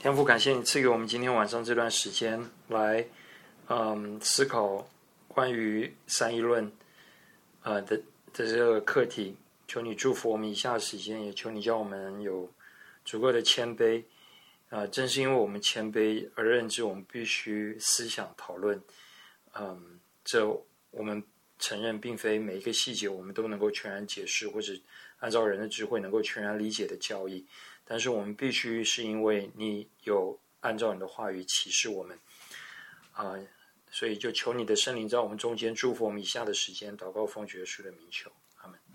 天父，感谢你赐给我们今天晚上这段时间来，思考关于三一论，的这个课题。求你祝福我们以下的时间，也求你叫我们有足够的谦卑。正是因为我们谦卑而认知，我们必须思想讨论。这我们承认，并非每一个细节我们都能够全然解释，或者按照人的智慧能够全然理解的教义。但是我们必须是因为你有按照你的话语启示我们，所以就求你的圣灵在我们中间祝福我们以下的时间。祷告奉主耶稣的名求，阿们。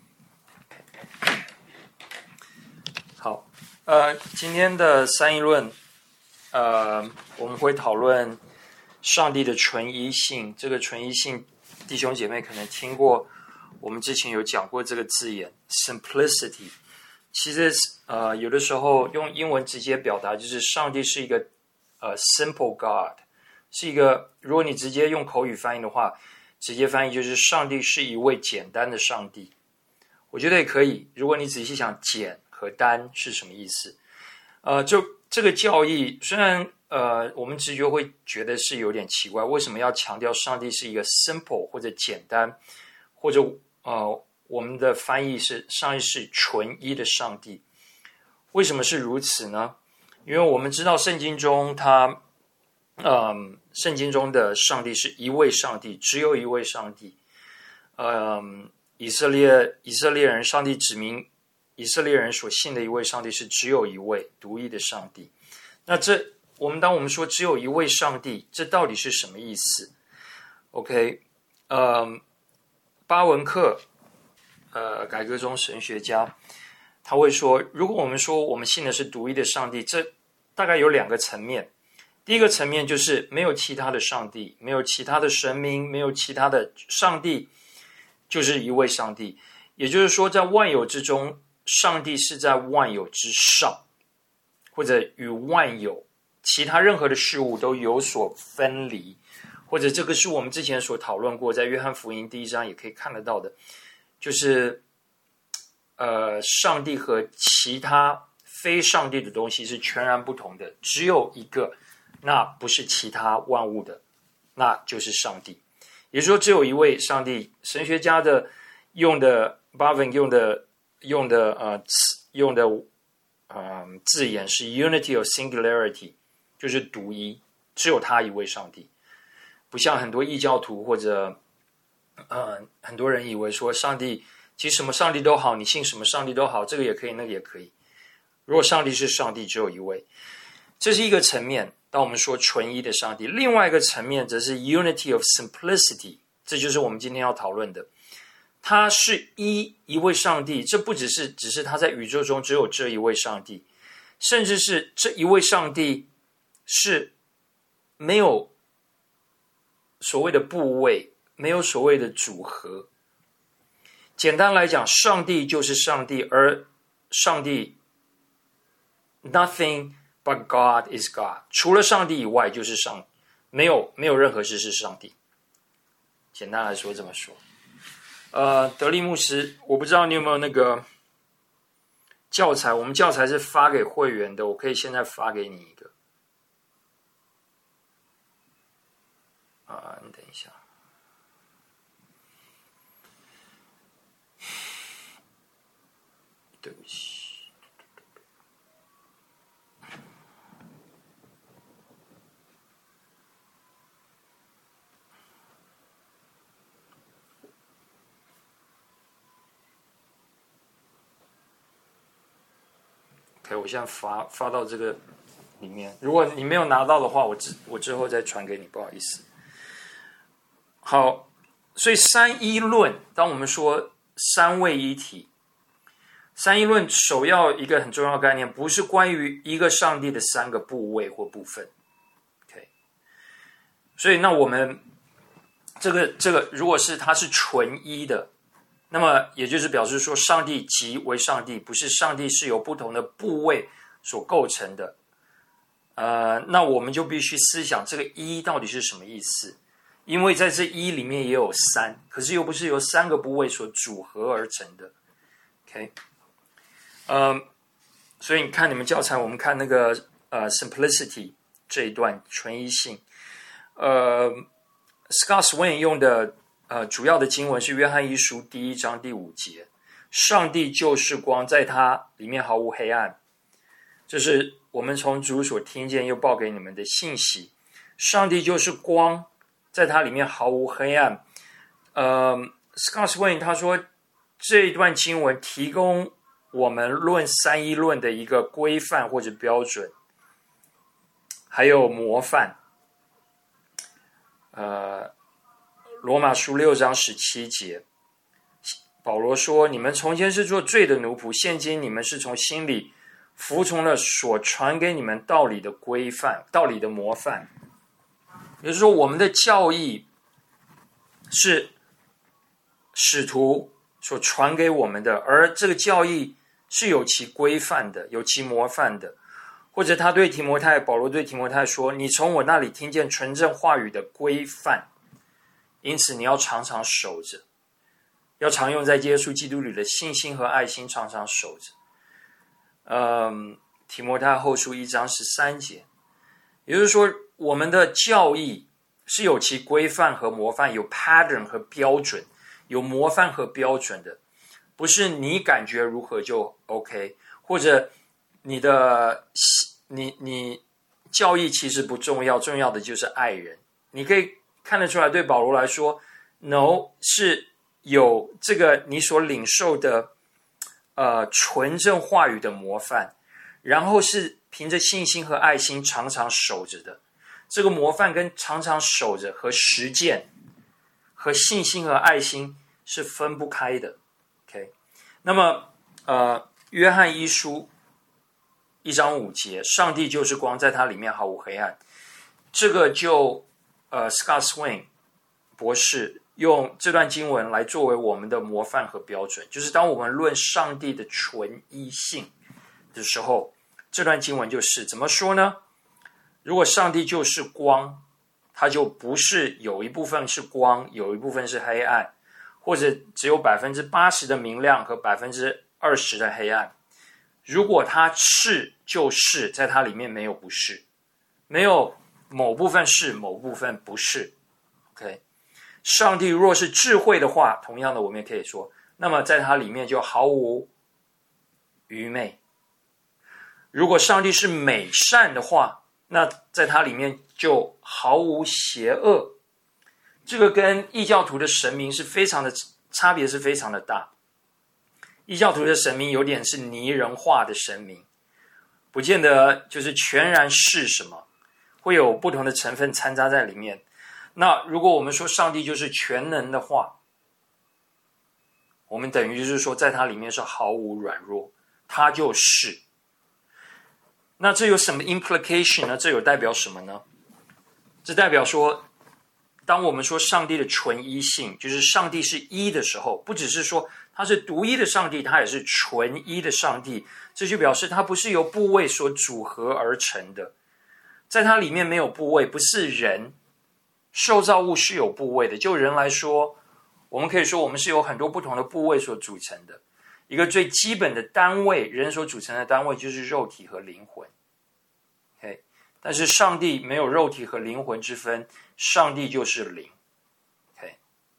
好，今天的三一论，我们会讨论上帝的纯一性。这个纯一性，弟兄姐妹可能听过，我们之前有讲过这个字眼 simplicity。其实有的时候用英文直接表达，就是上帝是一个simple God， 是一个，如果你直接用口语翻译的话，直接翻译就是上帝是一位简单的上帝。我觉得也可以，如果你仔细想简和单是什么意思，就这个教义，虽然我们直觉会觉得是有点奇怪，为什么要强调上帝是一个 simple 或者简单，或者我们的翻译是上帝是纯一的上帝。为什么是如此呢？因为我们知道圣经中圣经中的上帝是一位上帝，只有一位上帝。以色列人，上帝指明以色列人所信的一位上帝是只有一位独一的上帝。那当我们说只有一位上帝，这到底是什么意思 ？OK， 巴文克改革中神学家，他会说，如果我们说我们信的是独一的上帝，这大概有两个层面。第一个层面就是没有其他的上帝，没有其他的神明，没有其他的上帝，就是一位上帝。也就是说，在万有之中，上帝是在万有之上，或者与万有其他任何的事物都有所分离，或者这个是我们之前所讨论过，在约翰福音第1章也可以看得到的，就是上帝和其他非上帝的东西是全然不同的，只有一个，那不是其他万物的，那就是上帝。也就是说，只有一位上帝。神学家的用的 Bavin 用的字眼是 unity of singularity， 就是独一，只有他一位上帝。不像很多异教徒或者很多人以为说上帝其实什么上帝都好，你信什么上帝都好，这个也可以，那个也可以。如果上帝是上帝，只有一位，这是一个层面。当我们说纯一的上帝，另外一个层面则是 unity of simplicity， 这就是我们今天要讨论的。他是一位上帝，这不只是他在宇宙中只有这一位上帝，甚至是这一位上帝是没有所谓的部位，没有所谓的组合。简单来讲，上帝就是上帝，而上帝 nothing but God is God， 除了上帝以外就是没有任何事是上帝。简单来说这么说。德利牧师，我不知道你有没有那个教材，我们教材是发给会员的，我可以现在发给你一个。你等一下。对不起。OK， 我现在发到这个里面。如果你没有拿到的话，我之后再传给你，不好意思。好，所以三一论，当我们说三位一体，三一论首要一个很重要的概念，不是关于一个上帝的三个部位或部分。OK， 所以那我们这个如果是它是纯一的，那么也就是表示说，上帝即为上帝，不是上帝是由不同的部位所构成的。那我们就必须思想这个一到底是什么意思？因为在这一里面也有三，可是又不是由三个部位所组合而成的。OK， 所以你看你们教材，我们看那个 simplicity 这一段纯一性。Scott Swain 用的主要的经文是约翰一书1章第5节，上帝就是光，在他里面毫无黑暗。这是我们从主所听见又报给你们的信息。上帝就是光，在他里面毫无黑暗。Scott Swain 他说，这一段经文提供我们论三一论的一个规范或者标准，还有模范。罗马书6章17节，保罗说：“你们从前是做罪的奴仆，现今你们是从心里服从了所传给你们道理的规范、道理的模范。”也就是说，我们的教义是使徒所传给我们的，而这个教义是有其规范的，有其模范的。或者他对提摩太，保罗对提摩太说：“你从我那里听见纯正话语的规范，因此你要常常守着，要常用在耶稣基督里的信心和爱心，常常守着。”提摩太后书1章13节，也就是说，我们的教义是有其规范和模范，有 pattern 和标准，有模范和标准的，不是你感觉如何就 OK， 或者你教义其实不重要，重要的就是爱人。你可以看得出来，对保罗来说 ，no 是有这个你所领受的纯正话语的模范，然后是凭着信心和爱心常常守着的。这个模范跟常常守着和实践和信心和爱心是分不开的。OK， 那么约翰一书1章5节，上帝就是光，在他里面毫无黑暗。这个就Scott Swain 博士用这段经文来作为我们的模范和标准，就是当我们论上帝的纯一性的时候，这段经文就是怎么说呢？如果上帝就是光，它就不是有一部分是光，有一部分是黑暗，或者只有 80% 的明亮和 20% 的黑暗。如果它是就是，在它里面没有不是，没有某部分是，某部分不是。OK， 上帝若是智慧的话，同样的我们也可以说，那么在它里面就毫无愚昧。如果上帝是美善的话，那在它里面就毫无邪恶。这个跟异教徒的神明是非常的差别，是非常的大。异教徒的神明有点是拟人化的神明，不见得就是全然是什么，会有不同的成分掺杂在里面。那如果我们说上帝就是全能的话，我们等于就是说在它里面是毫无软弱，它就是。那这有什么 implication 呢？这有代表什么呢？这代表说，当我们说上帝的纯一性，就是上帝是一的时候，不只是说他是独一的上帝，他也是纯一的上帝，这就表示他不是由部位所组合而成的，在它里面没有部位，不是人，受造物是有部位的。就人来说，我们可以说我们是由很多不同的部位所组成的。一个最基本的单位，人所组成的单位就是肉体和灵魂。Okay？ 但是上帝没有肉体和灵魂之分，上帝就是灵。Okay？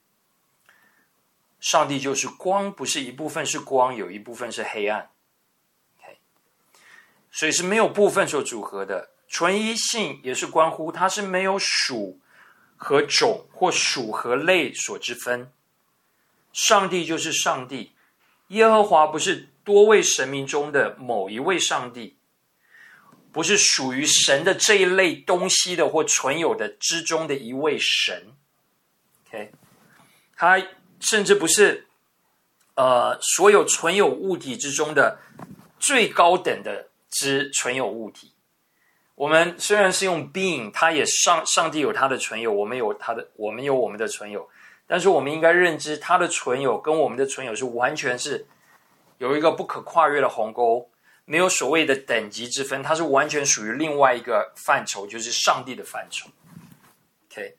上帝就是光，不是一部分是光，有一部分是黑暗。Okay？ 所以是没有部分所组合的。纯一性也是关乎它是没有属和种或属和类所之分。上帝就是上帝，耶和华不是多位神明中的某一位上帝，不是属于神的这一类东西的或存有的之中的一位神。Okay？ 他甚至不是所有存有物体之中的最高等的之存有物体。我们虽然是用 being， 他也上帝有他的存有，我们有我们的存有，但是我们应该认知他的存有跟我们的存有是完全是有一个不可跨越的鸿沟，没有所谓的等级之分，它是完全属于另外一个范畴，就是上帝的范畴。OK，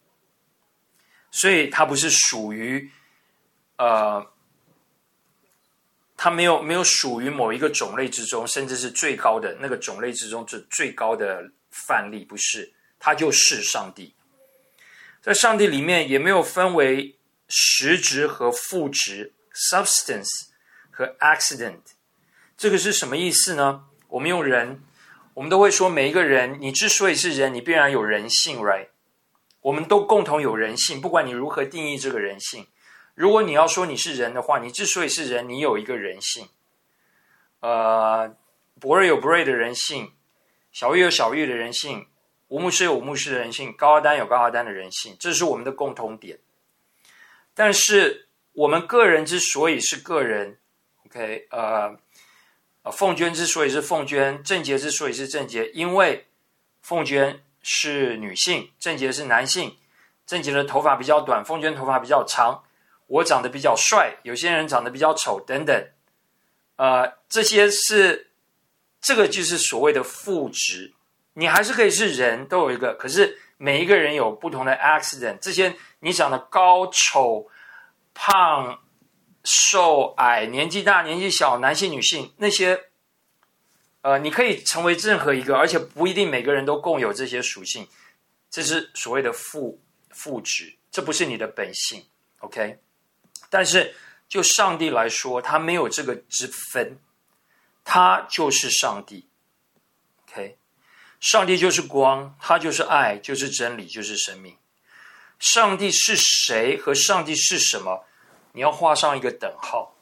所以它不是属于它他没有属于某一个种类之中，甚至是最高的那个种类之中最高的范例，不是，他就是上帝。在上帝里面也没有分为实质和副质 substance 和 accident。 这个是什么意思呢？我们用人，我们都会说每一个人，你之所以是人，你必然有人性 right？ 我们都共同有人性，不管你如何定义这个人性。如果你要说你是人的话，你之所以是人，你有一个人性。博瑞有博瑞的人性，小玉有小玉的人性，吴牧师有吴牧师的人性，高阿丹有高阿丹的人性，这是我们的共同点。但是我们个人之所以是个人 ，OK， 凤娟之所以是凤娟，郑杰之所以是郑杰，因为凤娟是女性，郑杰是男性，郑杰的头发比较短，凤娟头发比较长，我长得比较帅，有些人长得比较丑，等等。这些是这个就是所谓的副质，你还是可以是人，都有一个，可是每一个人有不同的 accident。这些你长得高、丑、胖、瘦、矮、年纪大、年纪小、男性、女性，那些你可以成为任何一个，而且不一定每个人都共有这些属性，这是所谓的副质，这不是你的本性 ，OK？ 但是就上帝来说，他没有这个之分，他就是上帝 ，OK？ 上帝就是光，他就是爱，就是真理，就是生命。上帝是谁和上帝是什么，你要画上一个等号。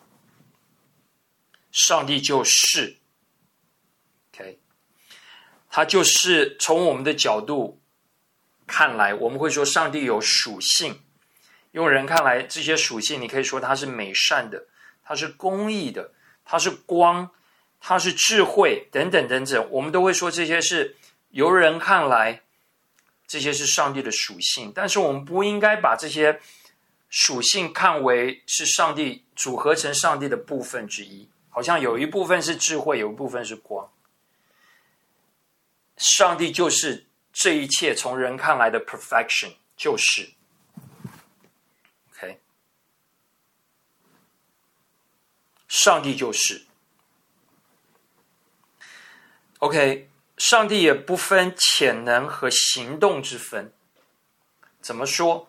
上帝就是，OK？ 他就是从我们的角度看来，我们会说上帝有属性。用人看来，这些属性你可以说它是美善的，它是公义的，它是光，它是智慧，等等等等，我们都会说这些是由人看来，这些是上帝的属性。但是我们不应该把这些属性看为是上帝组合成上帝的部分之一，好像有一部分是智慧，有一部分是光。上帝就是这一切从人看来的 perfection， 就是OK， 上帝就是 OK， 上帝也不分潜能和行动之分。怎么说？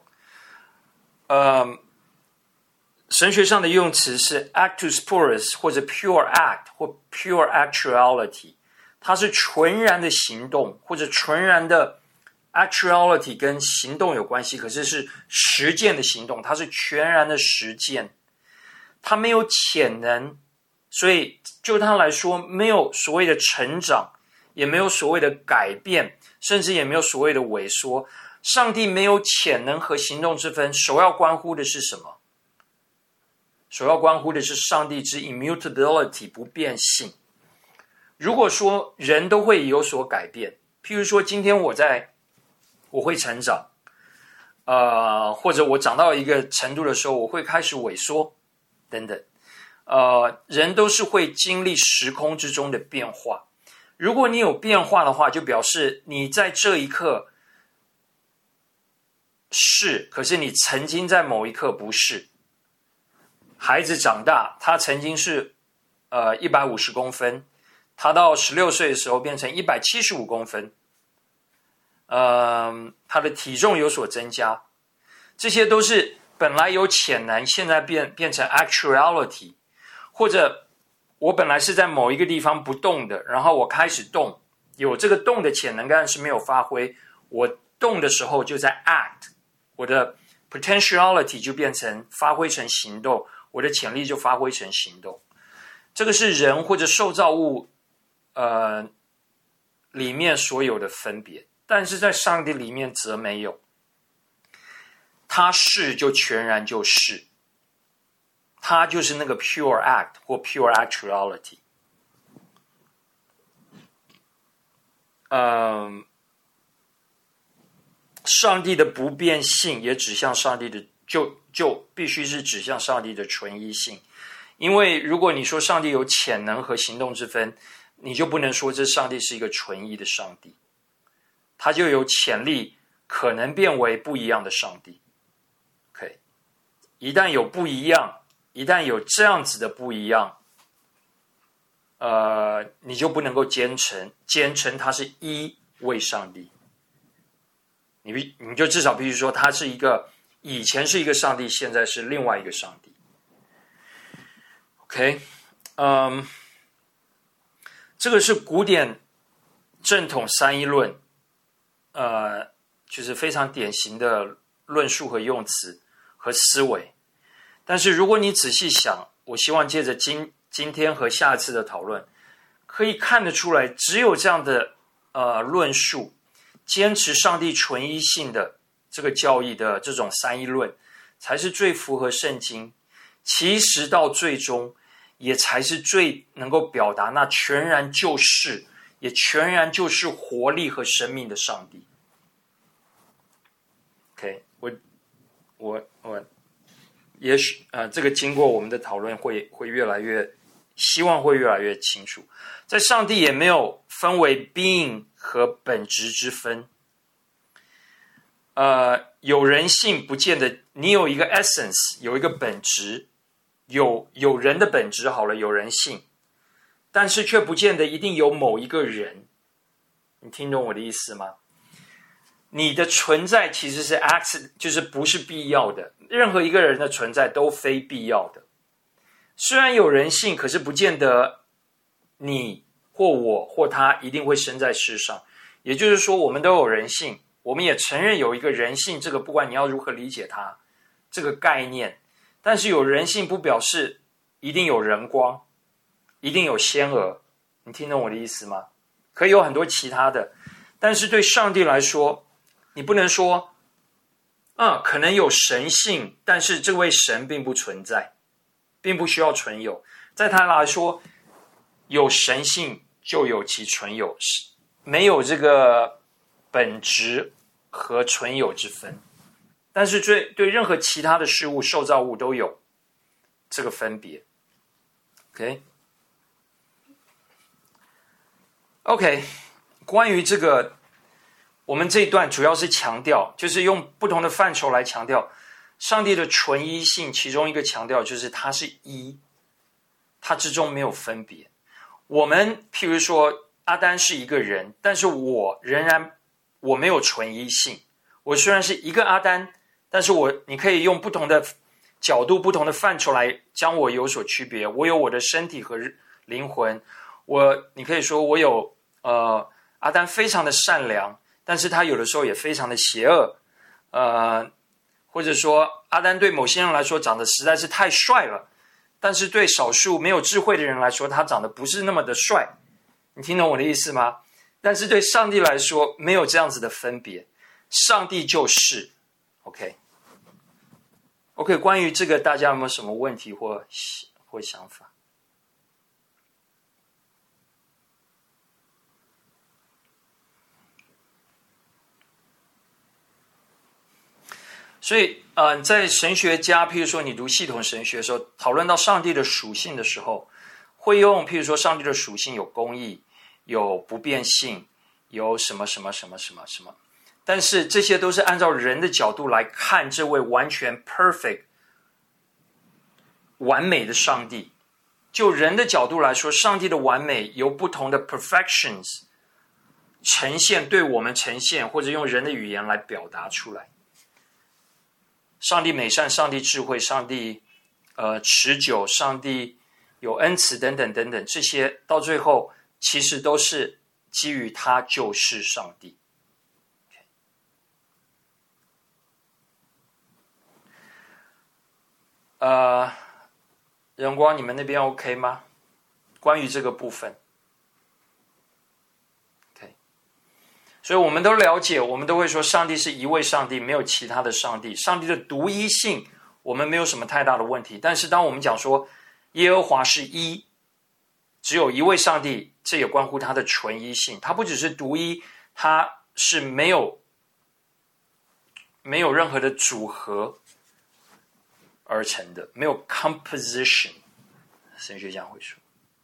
神学上的用词是 actus purus 或者 pure act 或 pure actuality， 它是纯然的行动，或者纯然的 actuality 跟行动有关系，可是是实践的行动，它是全然的实践，它没有潜能，所以就它来说，没有所谓的成长，也没有所谓的改变，甚至也没有所谓的萎缩。上帝没有潜能和行动之分，首要关乎的是什么？首要关乎的是上帝之 immutability 不变性。如果说人都会有所改变，譬如说今天我会成长，或者我长到一个程度的时候，我会开始萎缩，等等。人都是会经历时空之中的变化。如果你有变化的话，就表示你在这一刻是，可是你曾经在某一刻不是。孩子长大，他曾经是150公分，他到16岁的时候变成175公分，他的体重有所增加，这些都是本来有潜能，现在变成 actuality， 或者我本来是在某一个地方不动的，然后我开始动，有这个动的潜能，但是没有发挥，我动的时候就在 act， 我的 potentiality 就变成发挥成行动，我的潜力就发挥成行动。这个是人或者受造物里面所有的分别，但是在上帝里面则没有。他是就全然就是，他就是那个 pure act 或 pure actuality。上帝的不变性也指向上帝的，就必须是指向上帝的纯一性。因为如果你说上帝有潜能和行动之分，你就不能说这上帝是一个纯一的上帝，他就有潜力可能变为不一样的上帝。OK， 一旦有不一样，一旦有这样子的不一样， 你就不能够坚称他是一位上帝。你就至少必须说他是一个以前是一个上帝，现在是另外一个上帝。OK， 这个是古典正统三一论，就是非常典型的论述和用词和思维。但是如果你仔细想，我希望借着今天和下一次的讨论，可以看得出来，只有这样的论述，坚持上帝纯一性的这个教义的这种三一论，才是最符合圣经，其实到最终也才是最能够表达那全然救世，也全然就是活力和生命的上帝。OK， 我也许这个经过我们的讨论会越来越，希望会越来越清楚。在上帝也没有分为 being 和本质之分。有人性不见得你有一个 essence， 有一个本质，有人的本质好了，有人性，但是却不见得一定有某一个人。你听懂我的意思吗？你的存在其实是 accident， 就是不是必要的，任何一个人的存在都非必要的。虽然有人性，可是不见得你或我或他一定会生在世上。也就是说，我们都有人性，我们也承认有一个人性，这个不管你要如何理解它这个概念，但是有人性不表示一定有人光，一定有仙娥。你听懂我的意思吗？可以有很多其他的，但是对上帝来说，你不能说可能有神性，但是这位神并不存在，并不需要存有。在他来说，有神性就有其存有，没有这个本质和存有之分。但是对任何其他的事物、受造物都有这个分别。OK， 关于这个，我们这一段主要是强调，就是用不同的范畴来强调上帝的纯一性。其中一个强调就是他是一，他之中没有分别。我们譬如说阿丹是一个人，但是我没有纯一性。我虽然是一个阿丹，但是你可以用不同的角度、不同的范畴来将我有所区别。我有我的身体和灵魂，你可以说我有阿丹非常的善良，但是他有的时候也非常的邪恶。或者说阿丹对某些人来说长得实在是太帅了，但是对少数没有智慧的人来说，他长得不是那么的帅。你听懂我的意思吗？但是对上帝来说，没有这样子的分别，上帝就是。OK， 关于这个大家有没有什么问题或想法？所以在神学家，譬如说你读系统神学的时候，讨论到上帝的属性的时候，会用譬如说上帝的属性有公义，有不变性，有什么什么什么什么什么，但是这些都是按照人的角度来看这位完全 perfect 完美的上帝。就人的角度来说，上帝的完美由不同的 perfections 呈现，对我们呈现，或者用人的语言来表达出来。上帝美善，上帝智慧，上帝持久，上帝有恩慈等等等等，这些到最后其实都是基于他就是上帝。仁光，你们那边 OK 吗？关于这个部分所以我们都了解，我们都会说上帝是一位上帝，没有其他的上帝。上帝的独一性我们没有什么太大的问题，但是当我们讲说耶和华是一，只有一位上帝，这也关乎他的纯一性。他不只是独一，他是没有任何的组合而成的，没有 composition。 神学家会说，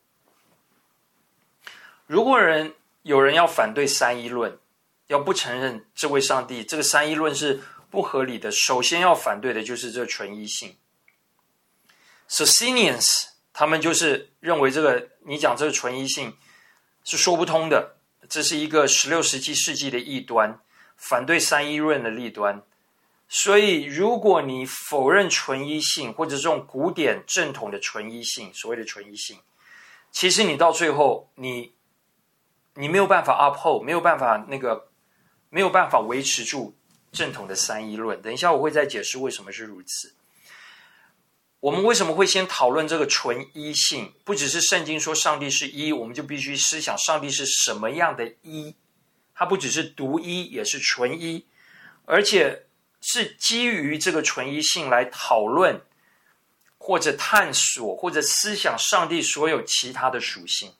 如果有人要反对三一论，要不承认这位上帝，这个三一论是不合理的，首先要反对的就是这纯一性。Socinians 他们就是认为你讲这个纯一性是说不通的，这是一个16、17世纪的异端，反对三一论的异端。所以如果你否认纯一性，或者这种古典正统的纯一性，所谓的纯一性，其实你到最后你没有办法 uphold， 没有办法维持住正统的三一论。等一下我会再解释为什么是如此。我们为什么会先讨论这个纯一性？不只是圣经说上帝是一，我们就必须思想上帝是什么样的一。它不只是独一，也是纯一，而且是基于这个纯一性来讨论或者探索或者思想上帝所有其他的属性。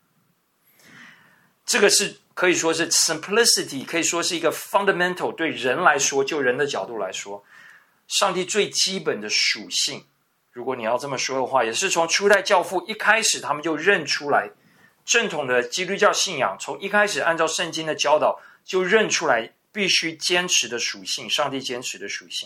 这个是可以说是 simplicity， 可以说是一个 fundamental， 对人来说，就人的角度来说，上帝最基本的属性。如果你要这么说的话，也是从初代教父一开始他们就认出来，正统的基督教信仰从一开始按照圣经的教导就认出来必须坚持的属性，上帝坚持的属性。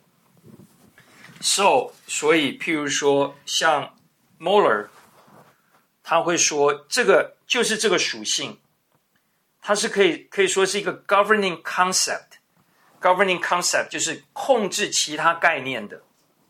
所以譬如说像 Moeller， 他会说这个就是这个属性，它是可以说是一个 governing concept。governing concept 就是控制其他概念的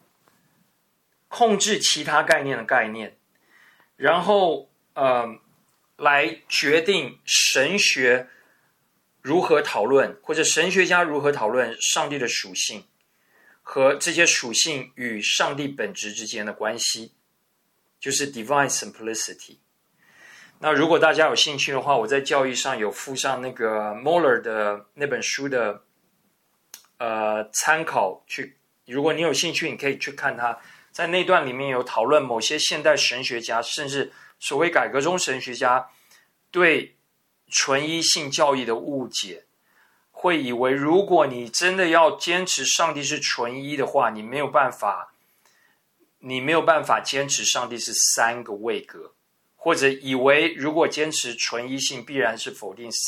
概念，然后来决定神学如何讨论，或者神学家如何讨论上帝的属性和这些属性与上帝本质之间的关系，就是 divine simplicity。那如果大家有兴趣的话，我在教义上有附上那个 Moeller 的那本书的参考，如果你有兴趣，你可以去看它。在那段里面有讨论某些现代神学家，甚至所谓改革中神学家对纯一性教义的误解，会以为如果你真的要坚持上帝是纯一的话，你没有办法坚持上帝是三个位格，或者以为如果坚持纯一性必然是否定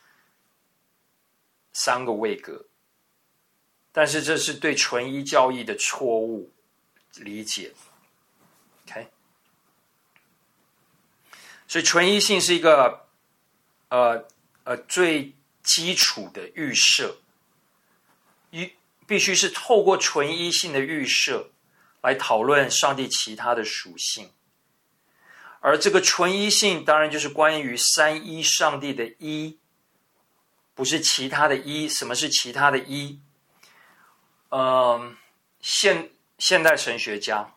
三个位格。但是这是对纯一教义的错误理解。 OK， 所以纯一性是一个最基础的预设，必须是透过纯一性的预设来讨论上帝其他的属性。而这个纯一性当然就是关于三一上帝的一，不是其他的一。什么是其他的一？现代神学家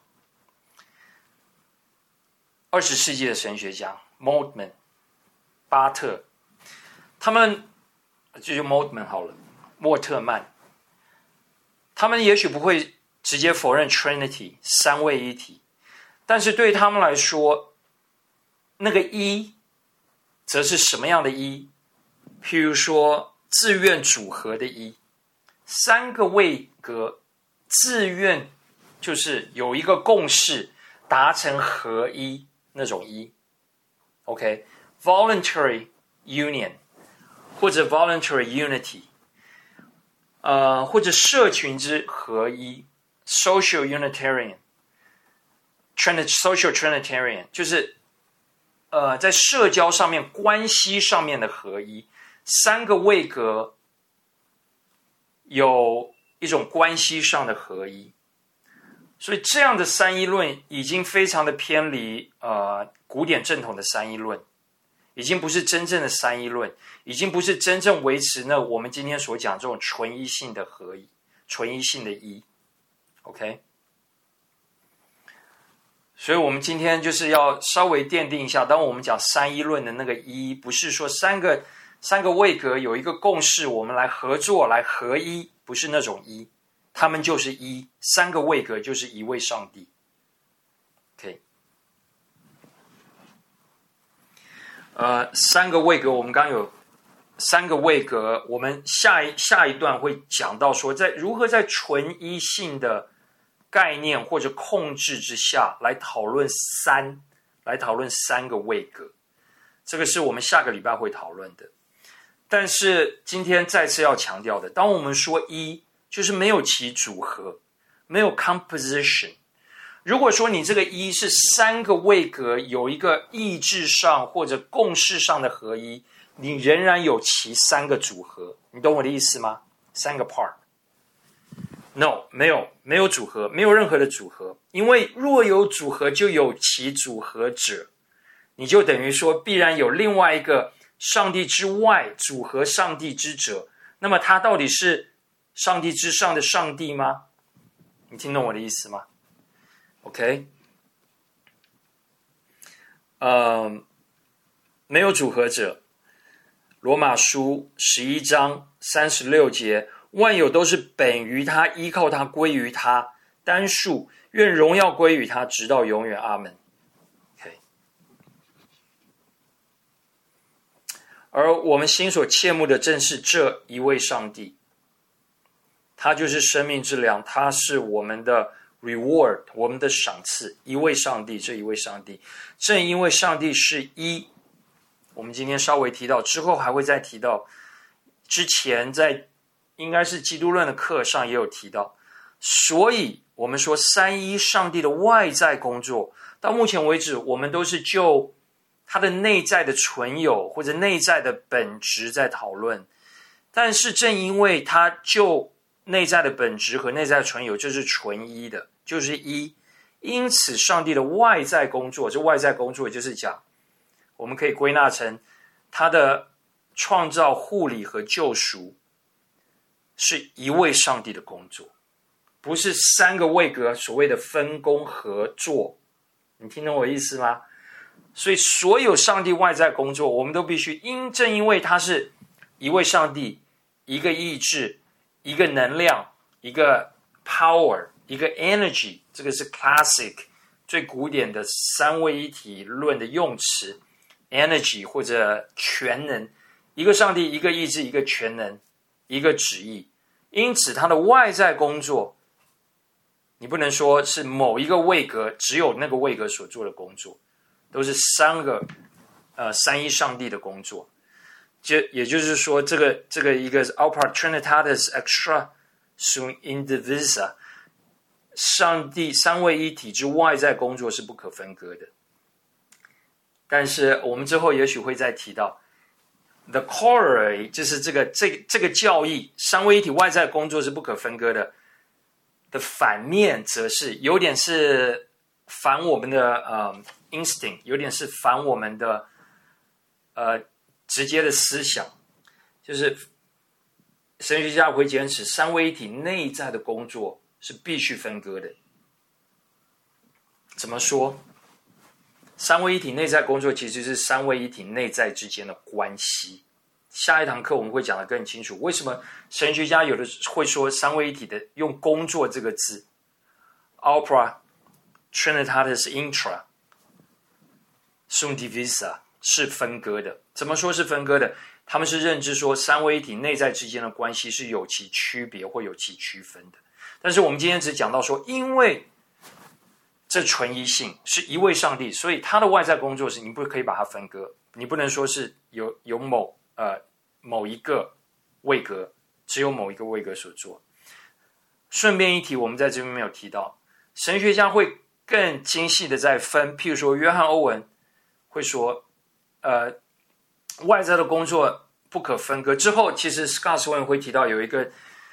，20世纪的神学家 Moltmann、巴特，他们就用 Moltmann 好了，莫特曼，他们也许不会直接否认 Trinity 三位一体，但是对他们来说，那个一则是什么样的一？譬如说自愿组合的一，三个位格，自愿就是有一个共识达成合一那种一。 OK， voluntary union 或者 voluntary unity， 或者社群之合一 social unitarian social trinitarian， 就是在社交上面关系上面的合一，三个位格有一种关系上的合一。所以这样的三一论已经非常的偏离古典正统的三一论，已经不是真正的三一论，已经不是真正维持呢我们今天所讲这种纯一性的合一，纯一性的一。 OK， 所以我们今天就是要稍微奠定一下，当我们讲三一论的那个一，不是说三个位格有一个共识，我们来合作来合一，不是那种一，他们就是一，三个位格就是一位上帝。 OK， 三个位格，我们刚刚有三个位格，我们下一段会讲到说如何在纯一性的概念或者控制之下来讨论三个位格，这个是我们下个礼拜会讨论的。但是今天再次要强调的，当我们说一，就是没有其组合，没有 composition。 如果说你这个一是三个位格有一个意志上或者共识上的合一，你仍然有其三个组合，你懂我的意思吗？三个 part。No， 没有组合，没有任何的组合，因为若有组合，就有其组合者，你就等于说必然有另外一个上帝之外组合上帝之者，那么他到底是上帝之上的上帝吗？你听懂我的意思吗？ OK， 没有组合者，罗马书11章36节，万有都是本于他，依靠他，归于他，单数，愿荣耀归于他，直到永远，阿们。 OK， 而我们心所切慕的正是这一位上帝，他就是生命之粮，他是我们的 reward， 我们的赏赐，一位上帝，这一位上帝，正因为上帝是一，我们今天稍微提到，之后还会再提到，之前在应该是基督论的课上也有提到，所以我们说三一上帝的外在工作，到目前为止我们都是就他的内在的存有或者内在的本质在讨论，但是正因为他就内在的本质和内在的存有就是纯一的，就是一，因此上帝的外在工作，这外在工作就是讲我们可以归纳成他的创造、护理和救赎是一位上帝的工作，不是三个位格所谓的分工合作，你听懂我意思吗？所以所有上帝外在工作，我们都必须正因为他是一位上帝，一个意志，一个能量，一个 power， 一个 energy， 这个是 classic 最古典的三位一体论的用词， energy 或者全能，一个上帝，一个意志，一个全能，一个旨意。因此他的外在工作，你不能说是某一个位格只有那个位格所做的工作，都是三一上帝的工作。也就是说这个一个 opera trinitatis extra sum indivisa， 上帝三位一体之外在工作是不可分割的。但是我们之后也许会再提到The corollary， 就是这个教义，三位一体外在工作是不可分割的反面，则是有点是反我们的instinct， 有点是反我们的直接的思想，就是神学家会坚持三位一体内在的工作是必须分割的。怎么说？三位一体内在工作其实是三位一体内在之间的关系。下一堂课我们会讲得更清楚，为什么神学家有的会说三位一体的用工作这个字 opera trinitatis intra sum divisa 是分割的。怎么说是分割的？他们是认知说三位一体内在之间的关系是有其区别或有其区分的。但是我们今天只讲到说，因为这纯一性是一位上帝，所以他的外在工作是你不可以把它分割，你不能说是有某一个位格，只有某一个位格所做。顺便一提，我们在这边没有提到，神学家会更精细的在分，譬如说约翰·欧文会说外在的工作不可分割。之后其实 Scott Swain 会提到有一个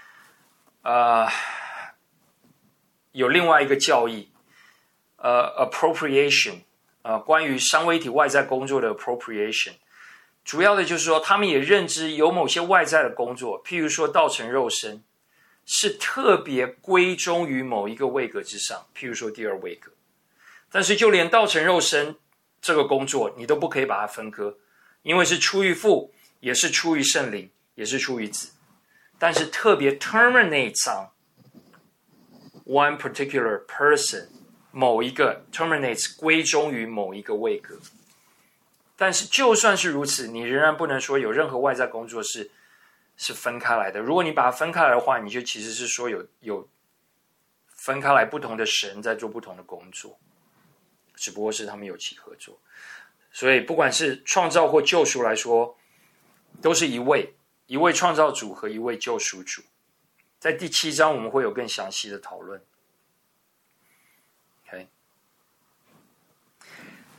有另外一个教义appropriation， 关于三位一体外在工作的 appropriation， 主要的就是说他们也认知有某些外在的工作，譬如说道成肉身是特别归忠于某一个位格之上，譬如说第二位格。但是就连道成肉身这个工作你都不可以把它分割，因为是出于父，也是出于圣灵，也是出于子，但是特别 terminates on one particular person， 某一个 terminates 归忠于某一个位格。但是就算是如此，你仍然不能说有任何外在工作是分开来的。如果你把它分开来的话，你就其实是说有分开来不同的神在做不同的工作，只不过是他们有其合作。所以不管是创造或救赎来说，都是一位创造主和一位救赎主。在第7章我们会有更详细的讨论。Okay，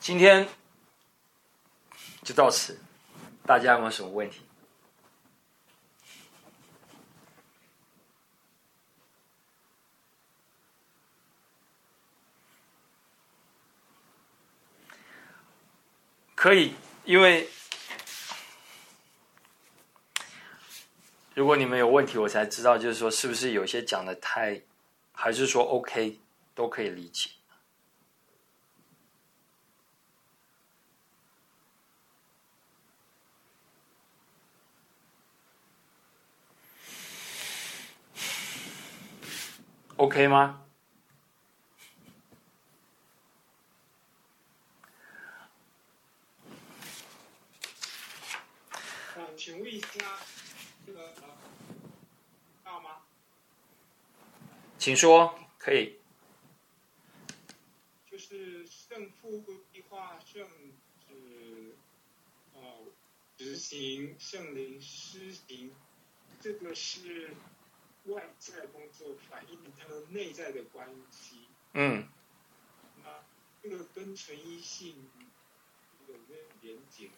今天就到此，大家有没有什么问题？可以，因为如果你们有问题，我才知道，就是说是不是有些讲的太，还是说 OK 都可以理解。OK 吗？ 请问一下，这个大吗？ 请说，可以。 就是圣父一化圣子，执行圣灵施行，这个是外在工作反映他们内在的关系。那这个跟纯一性有没有连结？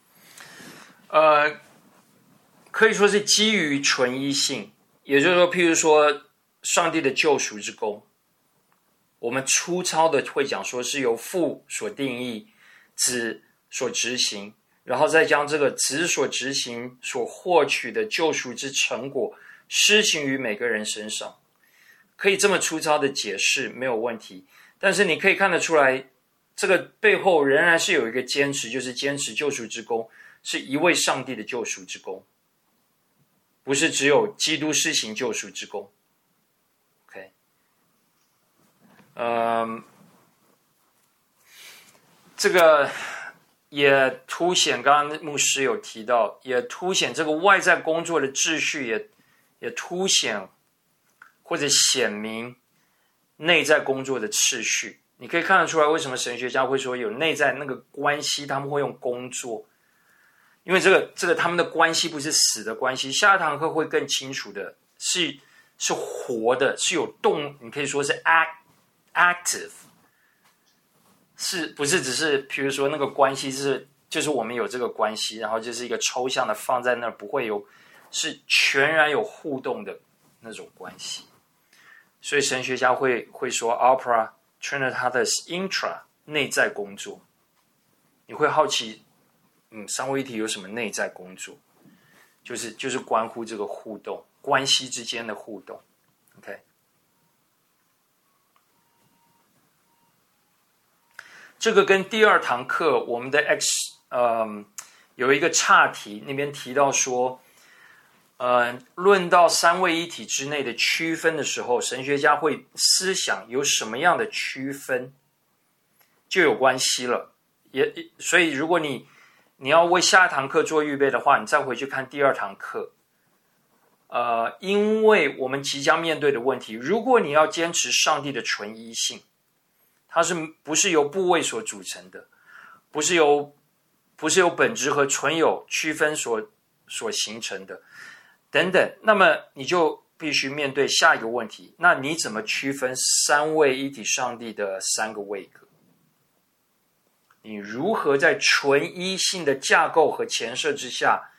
可以说是基于纯一性，也就是说，譬如说上帝的救赎之功，我们粗糙的会讲说是由父所定义，子所执行，然后再将这个子所执行所获取的救赎之成果施行于每个人身上，可以这么粗糙的解释没有问题。但是你可以看得出来，这个背后仍然是有一个坚持，就是坚持救赎之功是一位上帝的救赎之功，不是只有基督施行救赎之功。OK， 这个也凸显，刚刚牧师有提到，也凸显这个外在工作的秩序也凸显或者显明内在工作的次序。你可以看得出来，为什么神学家会说有内在那个关系，他们会用工作。因为这个他们的关系不是死的关系，下一堂课会更清楚的，是活的，是有动，你可以说是 active， 是不是只是比如说那个关系就是我们有这个关系，然后就是一个抽象的放在那儿，不会有，是全然有互动的那种关系。所以神学家会说 opera trinitatis intra 内在工作。你会好奇三位一体有什么内在工作？就是关乎这个互动关系之间的互动。OK， 这个跟第二堂课我们的有一个岔题，那边提到说，论到三位一体之内的区分的时候，神学家会思想有什么样的区分，就有关系了。所以如果你要为下一堂课做预备的话，你再回去看第二堂课。因为我们即将面对的问题，如果你要坚持上帝的纯一性，它不是由部位所组成的，不是由本质和存有区分所形成的，等等，那么你就必须面对下一个问题：那你怎么区分三位一体上帝的三个位格？你如何在纯一性的架构和前设之下，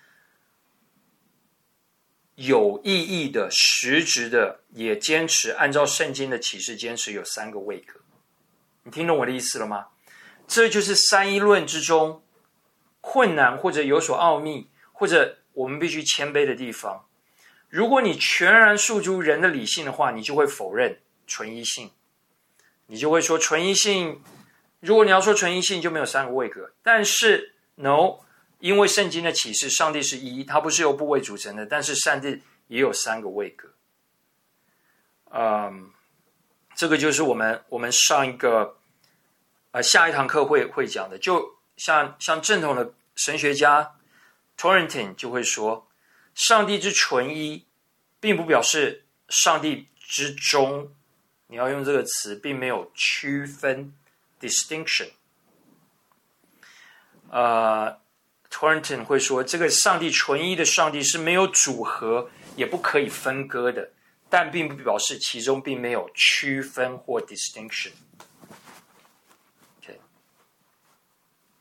有意义的、实质的，也坚持按照圣经的启示坚持有三个位格？你听懂我的意思了吗？这就是三一论之中困难或者有所奥秘，或者我们必须谦卑的地方。如果你全然诉诸人的理性的话，你就会否认纯一性，你就会说纯一性。如果你要说纯一性，就没有三个位格。但是 no， 因为圣经的启示，上帝是一，它不是由部位组成的，但是上帝也有三个位格。这个就是我们上一个下一堂课会讲的。就像正统的神学家 Torrington 就会说，上帝之纯一并不表示上帝之中，你要用这个词，并没有区分 distinction。Torrington 会说，这个上帝纯一的上帝是没有组合，也不可以分割的，但并不表示其中并没有区分或 distinction。Okay.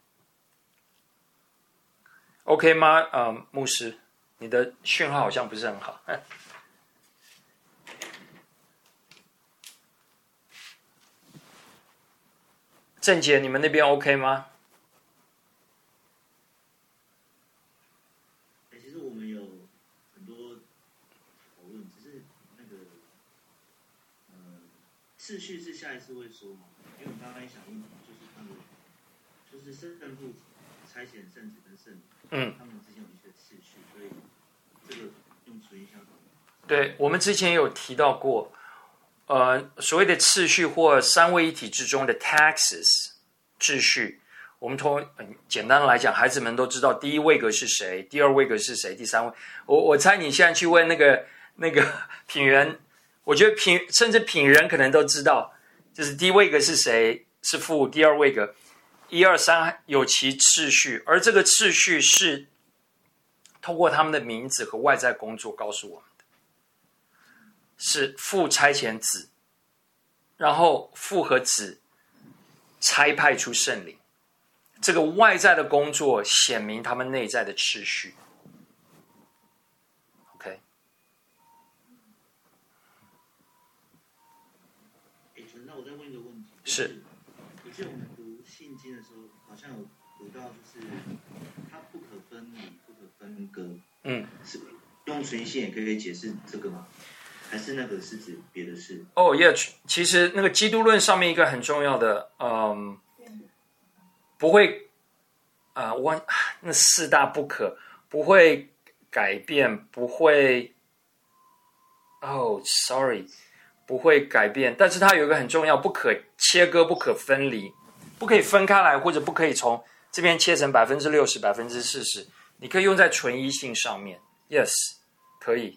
OK 吗？牧师，你的讯号好像不是很好。郑姐，你们那边 OK 吗？ 其实我们有很多讨论，只是那个次序是下一次会说嘛？因为我刚刚想问，就是他们就是圣父差遣圣子跟圣灵，他们之间有一些次序，所以这个用纯音相同。 对，我们之前有提到过，所谓的次序或三位一体之中的 taxes 秩序，我们简单的来讲，孩子们都知道第一位格是谁，第二位格是谁，第三位。我猜你现在去问那个品员，我觉得甚至品人可能都知道，就是第一位格是谁是父，第二位格1、2、3有其次序，而这个次序是透过他们的名字和外在工作告诉我们的，是父差遣子，然后父和子差派出圣灵，这个外在的工作显明他们内在的次序。OK， 那我再问一个问题， 是， 我记得我们读信经的时候，好像有读到，就是它不可分离、不可分割。是用纯性也可以解释这个吗？还是那个是指别的事？ 其实那个基督论上面一个很重要的，不会，那4大不可，不会改变，不会，sorry， 不会改变，但是它有一个很重要，不可切割，不可分离，不可以分开来，或者不可以从这边切成60%、40%，你可以用在纯一性上面 ，yes， 可以。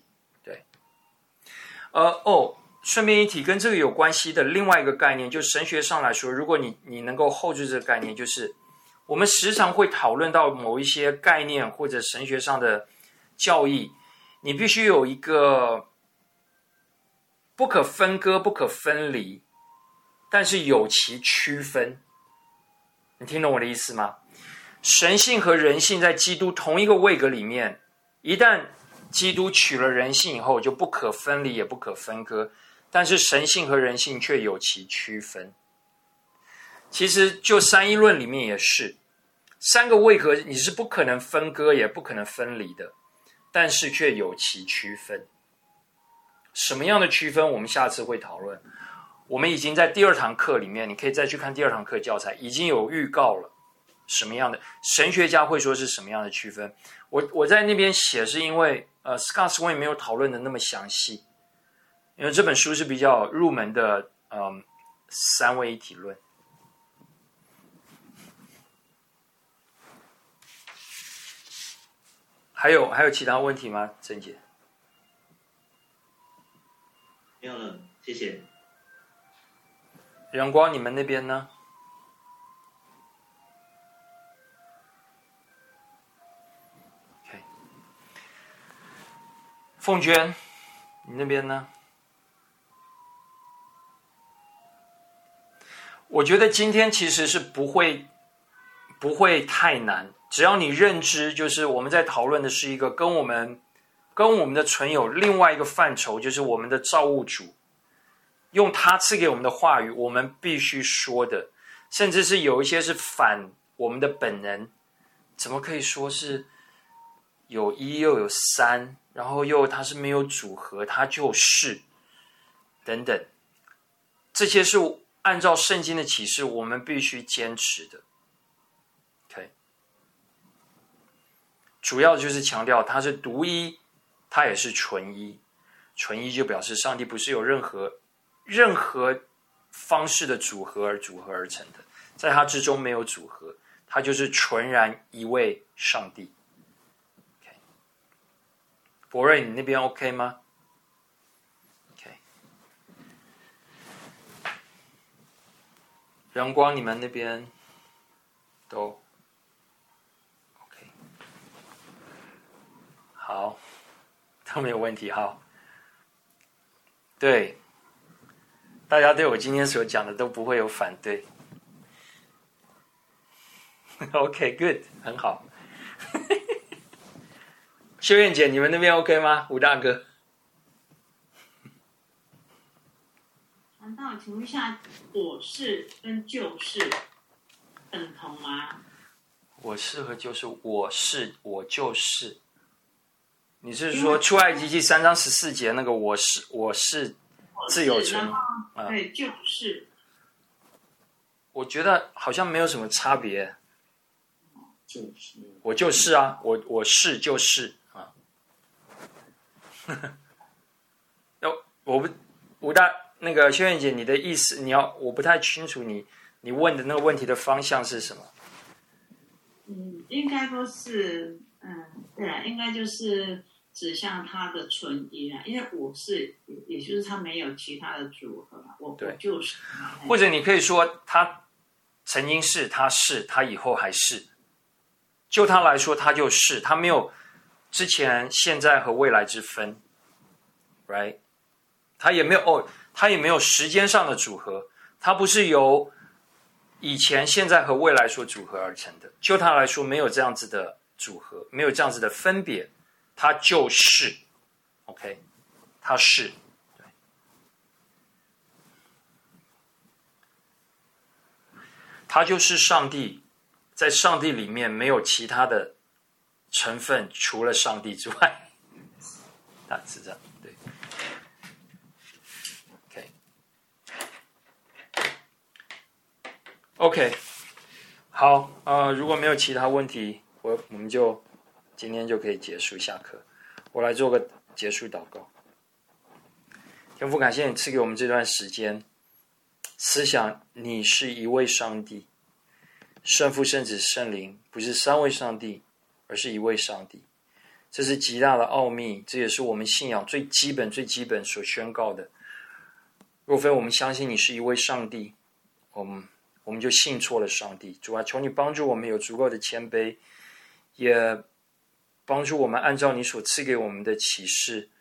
顺便一提，跟这个有关系的另外一个概念，就是神学上来说，如果你能够hold住这个概念，就是我们时常会讨论到某一些概念或者神学上的教义，你必须有一个不可分割、不可分离，但是有其区分。你听懂我的意思吗？神性和人性在基督同一个位格里面，一旦基督取了人性以后，就不可分离也不可分割，但是神性和人性却有其区分。其实就三一论里面也是，3个位格你是不可能分割也不可能分离的，但是却有其区分。什么样的区分我们下次会讨论，我们已经在第2堂课里面，你可以再去看第2堂课教材，已经有预告了什么样的神学家会说是什么样的区分。我在那边写是因为Scott Swain 没有讨论的那么详细，因为这本书是比较入门的三位一体论。还有其他问题吗，郑姐？ 没有了，谢谢。 阳光，你们那边呢？OK， 凤娟，你那边呢？我觉得今天其实是不会太难，只要你认知，就是我们在讨论的是一个跟我们的存有另外一个范畴，就是我们的造物主用他赐给我们的话语，我们必须说的，甚至是有一些是反我们的本能，怎么可以说是有一又有三，然后又它是没有组合，它就是等等，这些是按照圣经的启示我们必须坚持的。OK， 主要就是强调它是独一，它也是纯一。纯一就表示上帝不是有任何方式的组合而成的，在它之中没有组合，它就是纯然一位上帝。Okay. 博瑞，你那边 OK 吗 ？OK。阳光，你们那边都 OK。好，都没有问题。好，对。大家对我今天所讲的都不会有反对。OK， good， 很好。 秀燕姐，你们那边 OK 吗？吴大哥， 传道，请问一下，我是跟就是等同吗？ 我是和就是我是我就是，你是说出埃及记3章14节那个我是自由存， 对，就是。 我觉得好像没有什么差别。 就是我就是啊，我是就是啊。我不吴大那个秀燕姐，你的意思我不太清楚你问的那个问题的方向是什么？ 应该都是对啊，应该就是指向它的纯一啊，因为我是，也就是它没有其他的组合，我就是。 或者你可以说它曾经是，它是，它以后还是。就它来说，它就是，它没有之前、现在和未来之分 ，right？ 它也没有时间上的组合，它不是由以前、现在和未来所组合而成的。就它来说，没有这样子的组合，没有这样子的分别，它就是 ，OK？ 它是。他就是上帝，在上帝里面没有其他的成分，除了上帝之外，是这样，对。OK， 好，如果没有其他问题，我们就今天就可以结束下课。我来做个结束祷告。天父，感谢你赐给我们这段时间。思想你是一位上帝，圣父、圣子、圣灵，不是三位上帝，而是一位上帝。这是极大的奥秘，这也是我们信仰最基本所宣告的。若非我们相信你是一位上帝，我们就信错了上帝。主啊，求你帮助我们有足够的谦卑，也帮助我们按照你所赐给我们的启示，